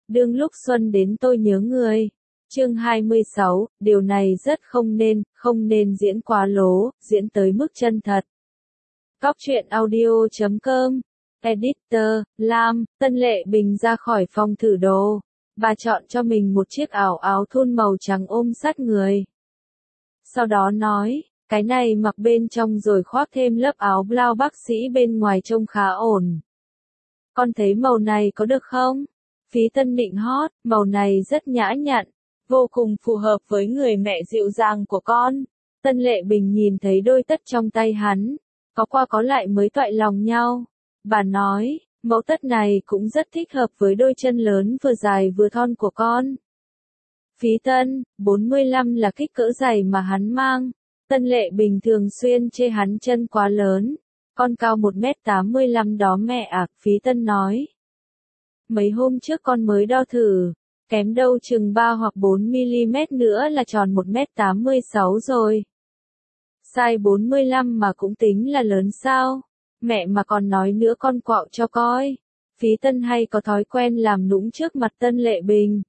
đương lúc xuân đến tôi nhớ người. Chương 26, điều này rất không nên diễn quá lố, diễn tới mức chân thật. Góc truyện audio.com. Editor, Lam, Tân Lệ Bình ra khỏi phòng thử đồ. Bà chọn cho mình một chiếc áo thun màu trắng ôm sát người. Sau đó nói, cái này mặc bên trong rồi khoác thêm lớp áo blau bác sĩ bên ngoài trông khá ổn. Con thấy màu này có được không? Phí Tân nịnh hót, màu này rất nhã nhặn, vô cùng phù hợp với người mẹ dịu dàng của con. Tân Lệ Bình nhìn thấy đôi tất trong tay hắn, có qua có lại mới toại lòng nhau. Bà nói, mẫu tất này cũng rất thích hợp với đôi chân lớn vừa dài vừa thon của con. Phí Tân, 45 là kích cỡ giày mà hắn mang. Tân Lệ Bình thường xuyên chê hắn chân quá lớn. Con cao 1m85 đó mẹ ạ, Phí Tân nói. Mấy hôm trước con mới đo thử, kém đâu chừng 3 hoặc 4mm nữa là tròn 1m86 rồi. Size 45 mà cũng tính là lớn sao? Mẹ mà còn nói nữa con quạo cho coi. Phí Tân hay có thói quen làm nũng trước mặt Tân Lệ Bình.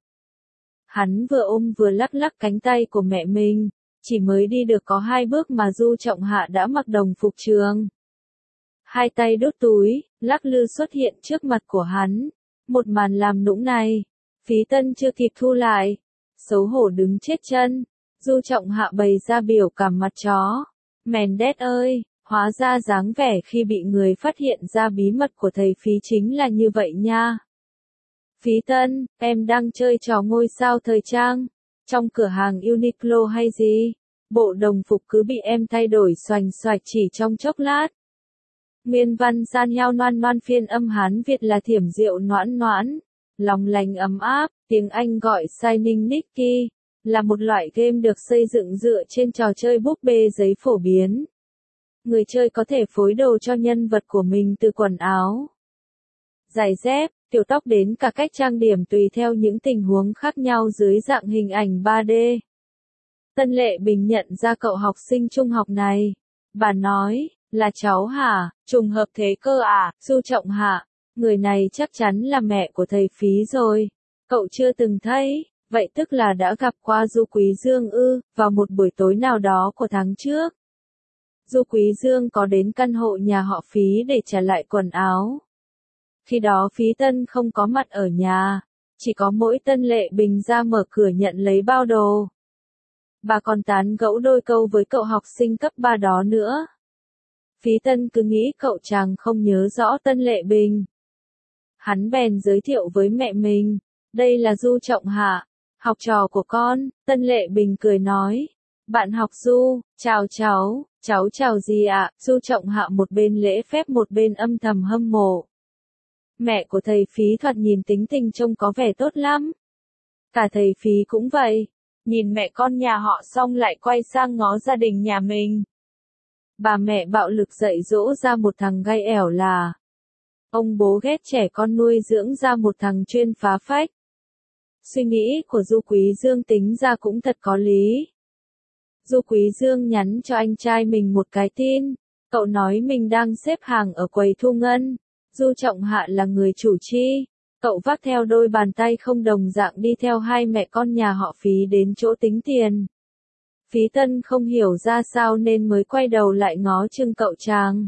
Hắn vừa ôm vừa lắc lắc cánh tay của mẹ mình, chỉ mới đi được có 2 bước mà Du Trọng Hạ đã mặc đồng phục trường. Hai tay đút túi, lắc lư xuất hiện trước mặt của hắn. Một màn làm nũng này, Phí Tân chưa kịp thu lại, xấu hổ đứng chết chân. Du Trọng Hạ bày ra biểu cảm mặt chó. Mèn đét ơi, hóa ra dáng vẻ khi bị người phát hiện ra bí mật của thầy Phí chính là như vậy nha. Phí Tân, em đang chơi trò ngôi sao thời trang, trong cửa hàng Uniqlo hay gì? Bộ đồng phục cứ bị em thay đổi xoành xoạch chỉ trong chốc lát. Nguyên văn san heo noan phiên âm Hán Việt là thiểm diệu noãn noãn, lòng lành ấm áp, tiếng Anh gọi Shining Nikki, là một loại game được xây dựng dựa trên trò chơi búp bê giấy phổ biến. Người chơi có thể phối đồ cho nhân vật của mình từ quần áo, giày dép, kiểu tóc đến cả cách trang điểm tùy theo những tình huống khác nhau dưới dạng hình ảnh 3D. Tân Lệ Bình nhận ra cậu học sinh trung học này. Bà nói, là cháu hả? Trùng hợp thế cơ à? Du Trọng Hạ, người này chắc chắn là mẹ của thầy Phí rồi. Cậu chưa từng thấy, vậy tức là đã gặp qua Du Quý Dương ư, vào một buổi tối nào đó của tháng trước. Du Quý Dương có đến căn hộ nhà họ Phí để trả lại quần áo. Khi đó Phí Tân không có mặt ở nhà, chỉ có mỗi Tân Lệ Bình ra mở cửa nhận lấy bao đồ. Bà còn tán gẫu đôi câu với cậu học sinh cấp 3 đó nữa. Phí Tân cứ nghĩ cậu chàng không nhớ rõ Tân Lệ Bình. Hắn bèn giới thiệu với mẹ mình, đây là Du Trọng Hạ, học trò của con. Tân Lệ Bình cười nói, bạn học Du, chào cháu chào gì ạ? Du Trọng Hạ một bên lễ phép một bên âm thầm hâm mộ. Mẹ của thầy Phí thoạt nhìn tính tình trông có vẻ tốt lắm. Cả thầy Phí cũng vậy. Nhìn mẹ con nhà họ xong lại quay sang ngó gia đình nhà mình. Bà mẹ bạo lực dạy dỗ ra một thằng gai ẻo là. Ông bố ghét trẻ con nuôi dưỡng ra một thằng chuyên phá phách. Suy nghĩ của Du Quý Dương tính ra cũng thật có lý. Du Quý Dương nhắn cho anh trai mình một cái tin. Cậu nói mình đang xếp hàng ở quầy thu ngân. Du Trọng Hạ là người chủ chi. Cậu vác theo đôi bàn tay không đồng dạng đi theo hai mẹ con nhà họ Phí đến chỗ tính tiền. Phí Tân không hiểu ra sao nên mới quay đầu lại ngó chừng cậu chàng.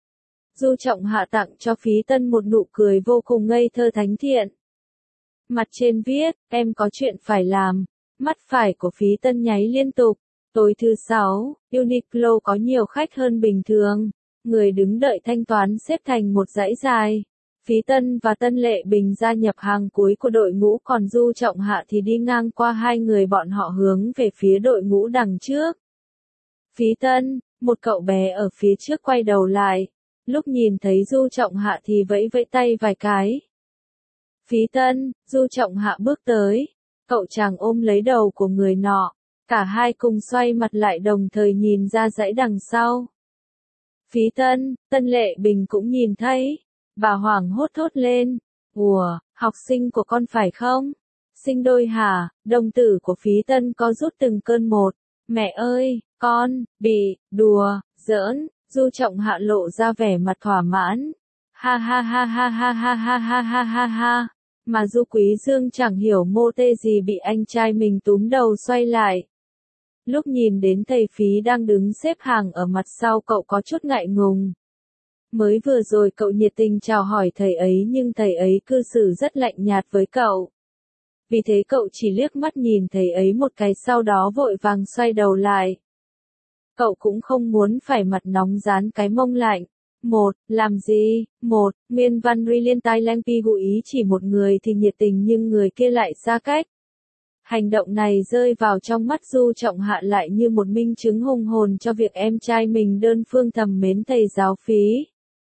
Du Trọng Hạ tặng cho Phí Tân một nụ cười vô cùng ngây thơ thánh thiện. Mặt trên viết, em có chuyện phải làm. Mắt phải của Phí Tân nháy liên tục. Tối thứ 6, Uniqlo có nhiều khách hơn bình thường. Người đứng đợi thanh toán xếp thành một dãy dài. Phí Tân và Tân Lệ Bình gia nhập hàng cuối của đội ngũ, còn Du Trọng Hạ thì đi ngang qua hai người bọn họ hướng về phía đội ngũ đằng trước. Phí Tân, một cậu bé ở phía trước quay đầu lại. Lúc nhìn thấy Du Trọng Hạ thì vẫy vẫy tay vài cái. Phí Tân, Du Trọng Hạ bước tới. Cậu chàng ôm lấy đầu của người nọ. Cả hai cùng xoay mặt lại đồng thời nhìn ra dãy đằng sau. Phí Tân, Tân Lệ Bình cũng nhìn thấy. Bà hoảng hốt thốt lên. Ủa, học sinh của con phải không? Sinh đôi hả? Đồng tử của Phí Tân co rút từng cơn một. Mẹ ơi, con, bị, đùa, giỡn. Du Trọng Hạ lộ ra vẻ mặt thỏa mãn. Ha ha ha ha ha ha ha ha ha ha ha. Mà Du Quý Dương chẳng hiểu mô tê gì bị anh trai mình túm đầu xoay lại. Lúc nhìn đến thầy Phí đang đứng xếp hàng ở mặt sau cậu có chút ngại ngùng. Mới vừa rồi cậu nhiệt tình chào hỏi thầy ấy nhưng thầy ấy cư xử rất lạnh nhạt với cậu. Vì thế cậu chỉ liếc mắt nhìn thầy ấy một cái sau đó vội vàng xoay đầu lại. Cậu cũng không muốn phải mặt nóng dán cái mông lạnh. Làm gì? Nguyên văn Brilliant Thailand Pi gợi ý chỉ một người thì nhiệt tình nhưng người kia lại xa cách. Hành động này rơi vào trong mắt Du Trọng Hạ lại như một minh chứng hùng hồn cho việc em trai mình đơn phương thầm mến thầy giáo Phí.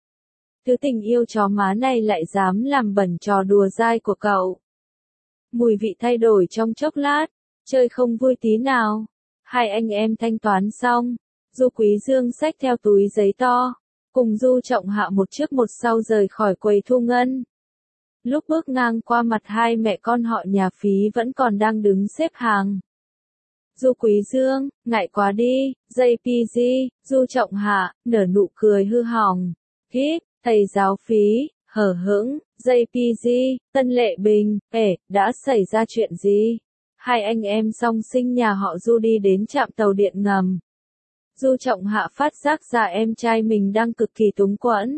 Thứ tình yêu chó má này lại dám làm bẩn trò đùa dai của cậu. Mùi vị thay đổi trong chốc lát, chơi không vui tí nào. Hai anh em thanh toán xong, Du Quý Dương xách theo túi giấy to, cùng Du Trọng Hạ một trước một sau rời khỏi quầy thu ngân. Lúc bước ngang qua mặt hai mẹ con họ nhà Phí vẫn còn đang đứng xếp hàng. Du Quý Dương, ngại quá đi, JPG, Du Trọng Hạ, nở nụ cười hư hỏng. Hít, thầy giáo Phí, hở hững, JPG, Tân Lệ Bình, đã xảy ra chuyện gì? Hai anh em song sinh nhà họ Du đi đến trạm tàu điện ngầm. Du Trọng Hạ phát giác ra em trai mình đang cực kỳ túng quẫn.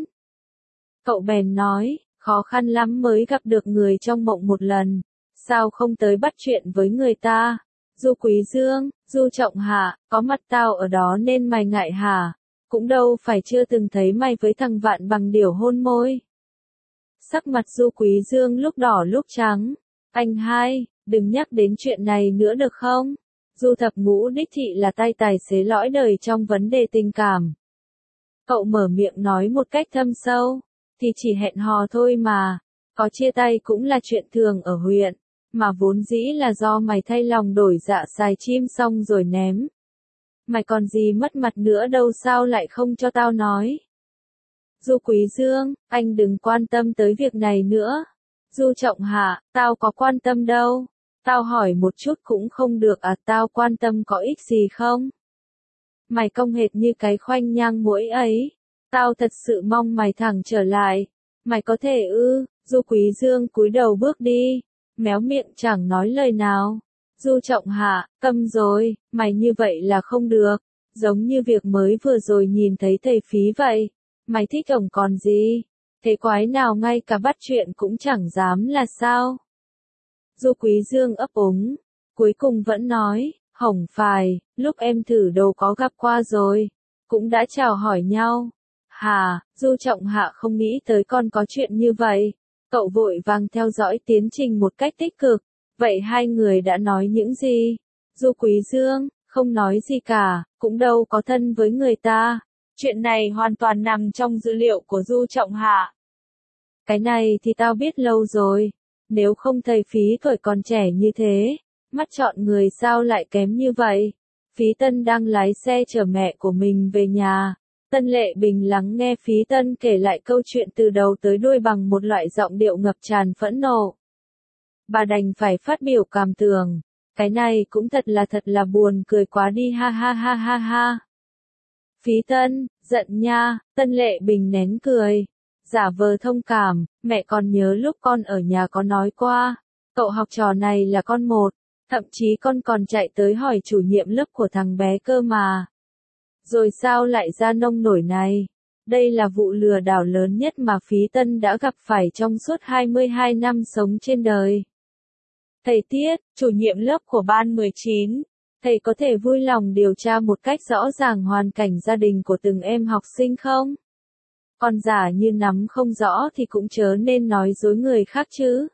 Cậu bèn nói, khó khăn lắm mới gặp được người trong mộng một lần, sao không tới bắt chuyện với người ta? Du Quý Dương, Du Trọng Hạ, có mặt tao ở đó nên mày ngại hả? Cũng đâu phải chưa từng thấy mày với thằng Vạn Bằng Điểu hôn môi. Sắc mặt Du Quý Dương lúc đỏ lúc trắng. Anh hai, đừng nhắc đến chuyện này nữa được không? Du Thập Ngũ đích thị là tay tài xế lõi đời trong vấn đề tình cảm. Cậu mở miệng nói một cách thâm sâu, thì chỉ hẹn hò thôi mà, có chia tay cũng là chuyện thường ở huyện, mà vốn dĩ là do mày thay lòng đổi dạ xài chim xong rồi ném. Mày còn gì mất mặt nữa đâu sao lại không cho tao nói? Du Quý Dương, anh đừng quan tâm tới việc này nữa. Du Trọng Hạ, tao có quan tâm đâu. Tao hỏi một chút cũng không được à, tao quan tâm có ích gì không? Mày cong hệt như cái khoanh nhang muỗi ấy. Tao thật sự mong mày thẳng trở lại. Mày có thể ư? Du Quý Dương cúi đầu bước đi, méo miệng chẳng nói lời nào. Du Trọng Hạ, câm rồi, mày như vậy là không được. Giống như việc mới vừa rồi nhìn thấy thầy Phí vậy. Mày thích ổng còn gì? Thế quái nào ngay cả bắt chuyện cũng chẳng dám là sao? Du Quý Dương ấp úng, cuối cùng vẫn nói, hổng phải, lúc em thử đồ có gặp qua rồi, cũng đã chào hỏi nhau. Hà, Du Trọng Hạ không nghĩ tới còn có chuyện như vậy. Cậu vội vàng theo dõi tiến trình một cách tích cực. Vậy hai người đã nói những gì? Du Quý Dương, không nói gì cả, cũng đâu có thân với người ta. Chuyện này hoàn toàn nằm trong dữ liệu của Du Trọng Hạ. Cái này thì tao biết lâu rồi. Nếu không thầy Phí tuổi còn trẻ như thế, mắt chọn người sao lại kém như vậy? Phí Tân đang lái xe chở mẹ của mình về nhà. Tân Lệ Bình lắng nghe Phí Tân kể lại câu chuyện từ đầu tới đuôi bằng một loại giọng điệu ngập tràn phẫn nộ. Bà đành phải phát biểu cảm tưởng. Cái này cũng thật là buồn cười quá đi ha ha ha ha ha. Phí Tân, giận nha, Tân Lệ Bình nén cười. Giả vờ thông cảm, mẹ còn nhớ lúc con ở nhà có nói qua. Cậu học trò này là con một, thậm chí con còn chạy tới hỏi chủ nhiệm lớp của thằng bé cơ mà. Rồi sao lại ra nông nổi này? Đây là vụ lừa đảo lớn nhất mà Phí Tân đã gặp phải trong suốt 22 năm sống trên đời. Thầy Tiết, chủ nhiệm lớp của ban 19, thầy có thể vui lòng điều tra một cách rõ ràng hoàn cảnh gia đình của từng em học sinh không? Còn giả như nắm không rõ thì cũng chớ nên nói dối người khác chứ.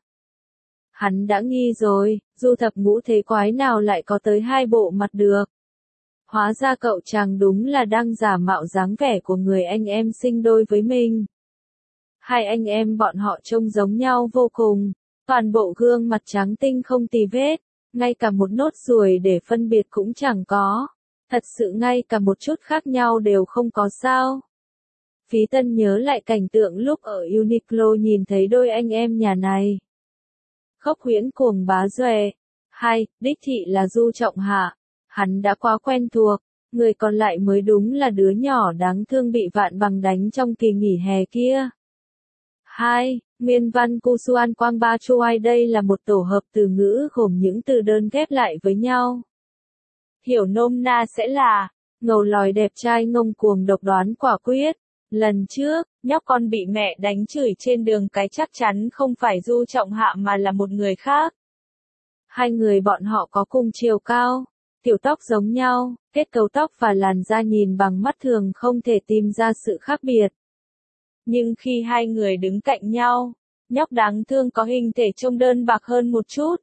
Hắn đã nghi rồi, Du Thập Ngũ thế quái nào lại có tới hai bộ mặt được. Hóa ra cậu chàng đúng là đang giả mạo dáng vẻ của người anh em sinh đôi với mình. Hai anh em bọn họ trông giống nhau vô cùng, toàn bộ gương mặt trắng tinh không tì vết, ngay cả một nốt ruồi để phân biệt cũng chẳng có. Thật sự ngay cả một chút khác nhau đều không có sao. Phí Tân nhớ lại cảnh tượng lúc ở Uniqlo nhìn thấy đôi anh em nhà này. Khốc huyễn cuồng bá dòe. Hai, đích thị là Du Trọng Hạ. Hắn đã quá quen thuộc, người còn lại mới đúng là đứa nhỏ đáng thương bị Vạn Bằng đánh trong kỳ nghỉ hè kia. 2. Nguyên văn Kusuan Quang Ba Chuai. Đây là một tổ hợp từ ngữ gồm những từ đơn ghép lại với nhau. Hiểu nôm na sẽ là ngầu lòi đẹp trai ngông cuồng độc đoán quả quyết. Lần trước, nhóc con bị mẹ đánh chửi trên đường cái chắc chắn không phải Du Trọng Hạ mà là một người khác. Hai người bọn họ có cùng chiều cao, kiểu tóc giống nhau, kết cấu tóc và làn da nhìn bằng mắt thường không thể tìm ra sự khác biệt. Nhưng khi hai người đứng cạnh nhau, nhóc đáng thương có hình thể trông đơn bạc hơn một chút.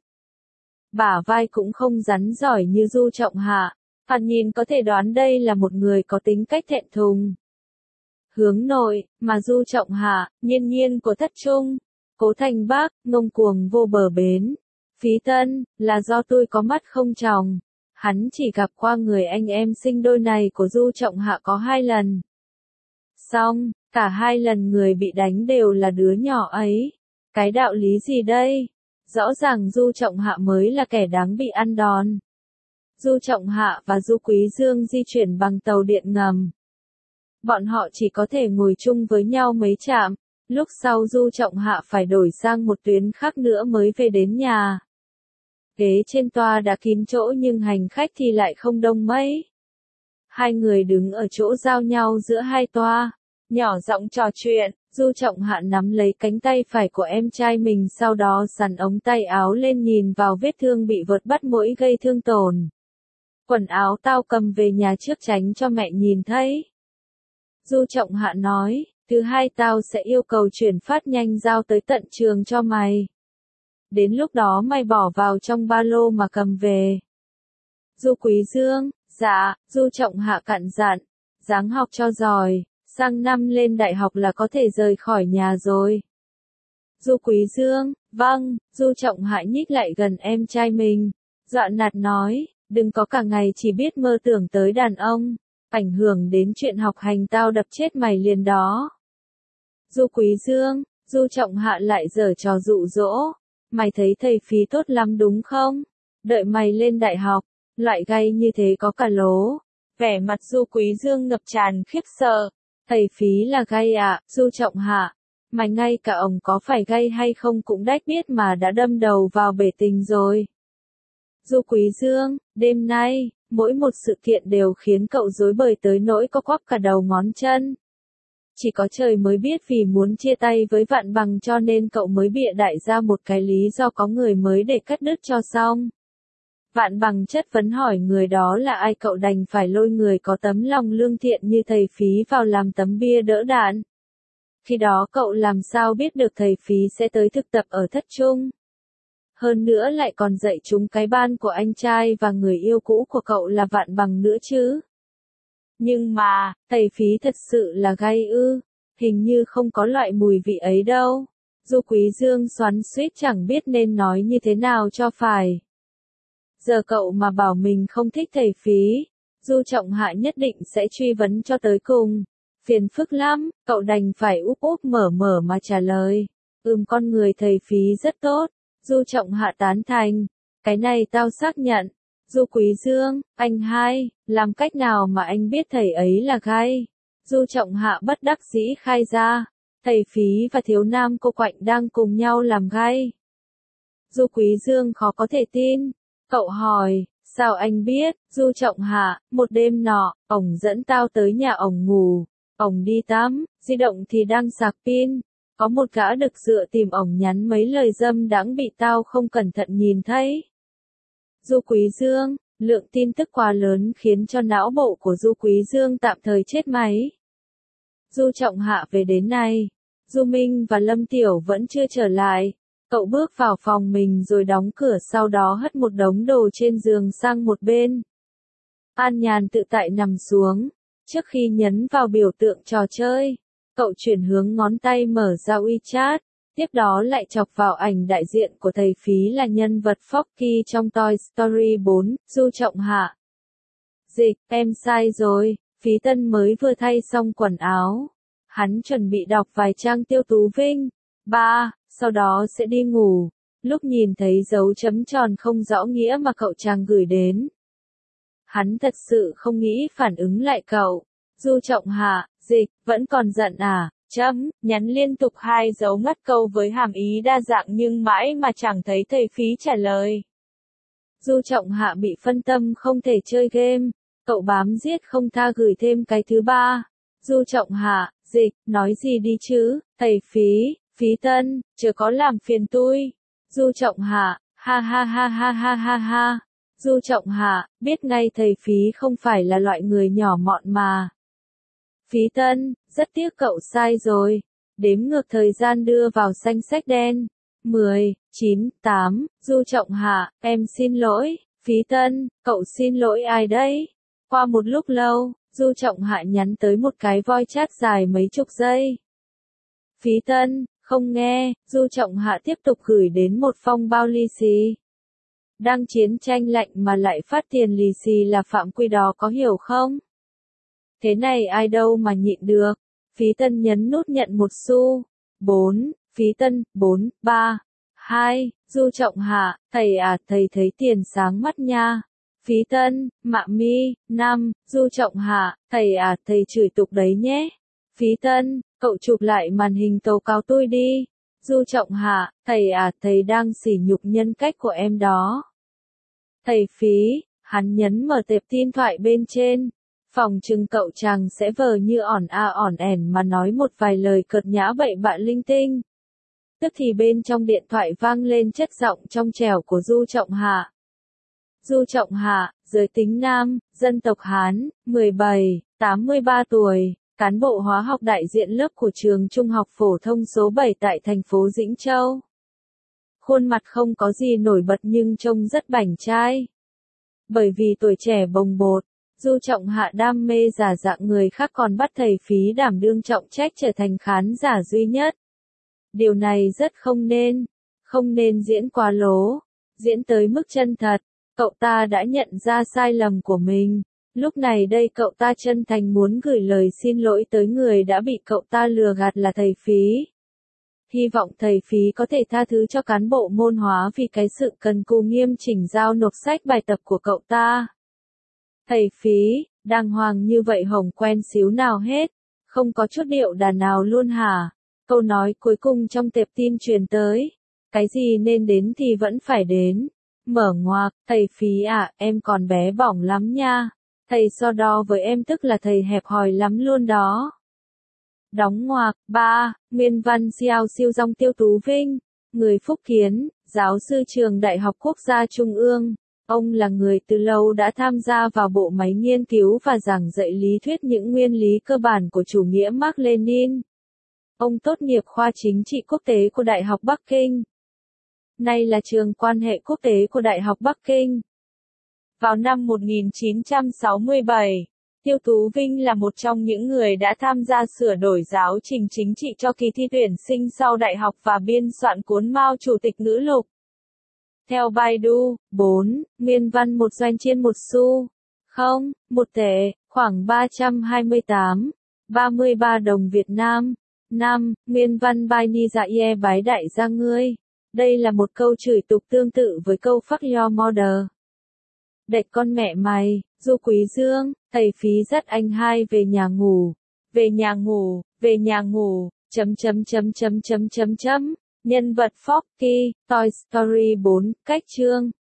Bả vai cũng không rắn giỏi như Du Trọng Hạ, thoạt nhìn có thể đoán đây là một người có tính cách thẹn thùng. Hướng nội, mà Du Trọng Hạ, nhiên nhiên của Thất Trung, Cố Thành Bắc, ngông cuồng vô bờ bến. Phí Tân, là do tôi có mắt không tròng. Hắn chỉ gặp qua người anh em sinh đôi này của Du Trọng Hạ có 2 lần. Xong, cả 2 lần người bị đánh đều là đứa nhỏ ấy. Cái đạo lý gì đây? Rõ ràng Du Trọng Hạ mới là kẻ đáng bị ăn đòn. Du Trọng Hạ và Du Quý Dương di chuyển bằng tàu điện ngầm. Bọn họ chỉ có thể ngồi chung với nhau mấy trạm, lúc sau Du Trọng Hạ phải đổi sang một tuyến khác nữa mới về đến nhà. Ghế trên toa đã kín chỗ nhưng hành khách thì lại không đông mấy. Hai người đứng ở chỗ giao nhau giữa hai toa, nhỏ giọng trò chuyện. Du Trọng Hạ nắm lấy cánh tay phải của em trai mình, sau đó xắn ống tay áo lên nhìn vào vết thương bị vợt bắt mũi gây thương tổn. Quần áo tao cầm về nhà trước tránh cho mẹ nhìn thấy. Du Trọng Hạ nói, thứ hai tao sẽ yêu cầu chuyển phát nhanh giao tới tận trường cho mày. Đến lúc đó mày bỏ vào trong ba lô mà cầm về. Du Quý Dương, dạ. Du Trọng Hạ cặn dặn, ráng học cho giỏi, sang năm lên đại học là có thể rời khỏi nhà rồi. Du Quý Dương, vâng. Du Trọng Hạ nhích lại gần em trai mình, dọa nạt nói, đừng có cả ngày chỉ biết mơ tưởng tới đàn ông, ảnh hưởng đến chuyện học hành tao đập chết mày liền đó. Du Quý Dương, Du Trọng Hạ lại giở trò dụ dỗ, mày thấy thầy Phí tốt lắm đúng không? Đợi mày lên đại học, loại gay như thế có cả lố. Vẻ mặt Du Quý Dương ngập tràn khiếp sợ. Thầy Phí là gay à? Du Trọng Hạ, mày ngay cả ông có phải gay hay không cũng đách biết mà đã đâm đầu vào bể tình rồi. Du Quý Dương, đêm nay, mỗi một sự kiện đều khiến cậu rối bời tới nỗi có quắp cả đầu ngón chân. Chỉ có trời mới biết vì muốn chia tay với Vạn Bằng cho nên cậu mới bịa đại ra một cái lý do có người mới để cắt đứt cho xong. Vạn Bằng chất vấn hỏi người đó là ai, cậu đành phải lôi người có tấm lòng lương thiện như thầy Phí vào làm tấm bia đỡ đạn. Khi đó cậu làm sao biết được thầy Phí sẽ tới thực tập ở Thất Trung. Hơn nữa lại còn dạy chúng cái ban của anh trai và người yêu cũ của cậu là Vạn Bằng nữa chứ. Nhưng mà, thầy Phí thật sự là gay ư, hình như không có loại mùi vị ấy đâu. Du Quý Dương xoắn xuýt chẳng biết nên nói như thế nào cho phải. Giờ cậu mà bảo mình không thích thầy Phí, Du Trọng Hạ nhất định sẽ truy vấn cho tới cùng. Phiền phức lắm, cậu đành phải úp úp mở mở mà trả lời. Con người thầy Phí rất tốt. Du Trọng Hạ tán thành. Cái này tao xác nhận. Du Quý Dương, anh hai, làm cách nào mà anh biết thầy ấy là gay? Du Trọng Hạ bất đắc dĩ khai ra. Thầy Phí và thiếu nam cô Quạnh đang cùng nhau làm gay. Du Quý Dương khó có thể tin. Cậu hỏi, sao anh biết? Du Trọng Hạ, một đêm nọ, ổng dẫn tao tới nhà ổng ngủ. Ổng đi tắm, di động thì đang sạc pin. Có một gã đực dựa tìm ổng nhắn mấy lời dâm đãng bị tao không cẩn thận nhìn thấy. Du Quý Dương, lượng tin tức quá lớn khiến cho não bộ của Du Quý Dương tạm thời chết máy. Du Trọng Hạ về đến nay, Du Minh và Lâm Tiểu vẫn chưa trở lại. Cậu bước vào phòng mình rồi đóng cửa, sau đó hất một đống đồ trên giường sang một bên. An nhàn tự tại nằm xuống. Trước khi nhấn vào biểu tượng trò chơi, cậu chuyển hướng ngón tay mở ra WeChat, tiếp đó lại chọc vào ảnh đại diện của thầy Phí là nhân vật Forky trong Toy Story 4, Du Trọng Hạ. Dịch, em sai rồi, Phí Tân mới vừa thay xong quần áo. Hắn chuẩn bị đọc vài trang Tiêu Tú Vinh. 3, sau đó sẽ đi ngủ. Lúc nhìn thấy dấu chấm tròn không rõ nghĩa mà cậu chàng gửi đến, hắn thật sự không nghĩ phản ứng lại cậu. Du Trọng Hạ, dịch, vẫn còn giận à? nhắn liên tục 2 dấu ngắt câu với hàm ý đa dạng nhưng mãi mà chẳng thấy thầy phí trả lời. Du Trọng Hạ bị phân tâm không thể chơi game, cậu bám giết không tha gửi thêm cái thứ 3. Du Trọng Hạ, dịch, nói gì đi chứ, thầy phí, phí tân, chớ có làm phiền tui. Du Trọng Hạ, ha ha ha ha ha ha ha. Du Trọng Hạ, biết ngay thầy phí không phải là loại người nhỏ mọn mà. Phí tân, rất tiếc cậu sai rồi. Đếm ngược thời gian đưa vào danh sách đen. 10, 9, 8, Du Trọng Hạ, em xin lỗi. Phí tân, cậu xin lỗi ai đấy? Qua một lúc lâu, Du Trọng Hạ nhắn tới một cái voice chat dài mấy chục giây. Phí tân, không nghe, Du Trọng Hạ tiếp tục gửi đến một phong bao lì xì. Đang chiến tranh lạnh mà lại phát tiền lì xì là phạm quy đó có hiểu không? Thế này ai đâu mà nhịn được. Phí tân nhấn nút nhận 1 xu. 4, Phí tân, 4, 3, 2, Du Trọng Hạ, thầy à, thầy thấy tiền sáng mắt nha. Phí tân, mạ mi, 5, Du Trọng Hạ, thầy à, thầy chửi tục đấy nhé. Phí tân, cậu chụp lại màn hình tố cáo tôi đi. Du Trọng Hạ, thầy à, thầy đang sỉ nhục nhân cách của em đó. Thầy phí, hắn nhấn mở tệp tin thoại bên trên. Phòng trừng cậu chàng sẽ vờ như ỏn ỏn ẻn mà nói một vài lời cợt nhã bậy bạ linh tinh. Tức thì bên trong điện thoại vang lên chất giọng trong trẻo của Du Trọng Hạ. Du Trọng Hạ, giới tính nam, dân tộc Hán, 17, 83 tuổi, cán bộ hóa học đại diện lớp của trường Trung học phổ thông số 7 tại thành phố Dĩnh Châu. Khuôn mặt không có gì nổi bật nhưng trông rất bảnh trai. Bởi vì tuổi trẻ bồng bột, Du Trọng Hạ đam mê giả dạng người khác còn bắt thầy phí đảm đương trọng trách trở thành khán giả duy nhất. Điều này rất không nên diễn quá lố, diễn tới mức chân thật. Cậu ta đã nhận ra sai lầm của mình. Lúc này đây cậu ta chân thành muốn gửi lời xin lỗi tới người đã bị cậu ta lừa gạt là thầy phí. Hy vọng thầy phí có thể tha thứ cho cán bộ môn hóa vì cái sự cần cù nghiêm chỉnh giao nộp sách bài tập của cậu ta. Thầy phí, đàng hoàng như vậy hổng quen xíu nào hết, không có chút điệu đà nào luôn hả? Câu nói cuối cùng trong tệp tin truyền tới. Cái gì nên đến thì vẫn phải đến. Mở ngoặc, thầy phí à, em còn bé bỏng lắm nha. Thầy so đo với em tức là thầy hẹp hòi lắm luôn đó. Đóng ngoặc, 3, Nguyên văn Xiao Siêu Dong Tiêu Tú Vinh, người Phúc Kiến, giáo sư trường Đại học Quốc gia Trung ương. Ông là người từ lâu đã tham gia vào bộ máy nghiên cứu và giảng dạy lý thuyết những nguyên lý cơ bản của chủ nghĩa Mác Lênin. Ông tốt nghiệp khoa chính trị quốc tế của Đại học Bắc Kinh. Nay là trường quan hệ quốc tế của Đại học Bắc Kinh. Vào năm 1967, Tiêu Tú Vinh là một trong những người đã tham gia sửa đổi giáo trình chính trị cho kỳ thi tuyển sinh sau đại học và biên soạn cuốn Mao Chủ tịch ngữ lục. Theo Baidu, 4, Nguyên văn 1 doanh trên 1 xu. 0, 1 tệ, khoảng 328,33 đồng Việt Nam. 5, Nguyên văn Bai Ni Dạ Ye bái đại gia ngươi. Đây là một câu chửi tục tương tự với câu fuck your mother. Đệt con mẹ mày, Du Quý Dương, thầy phí dắt anh hai về nhà ngủ. Về nhà ngủ, về nhà ngủ, Nhân vật Forky, Toy Story 4, cách chương.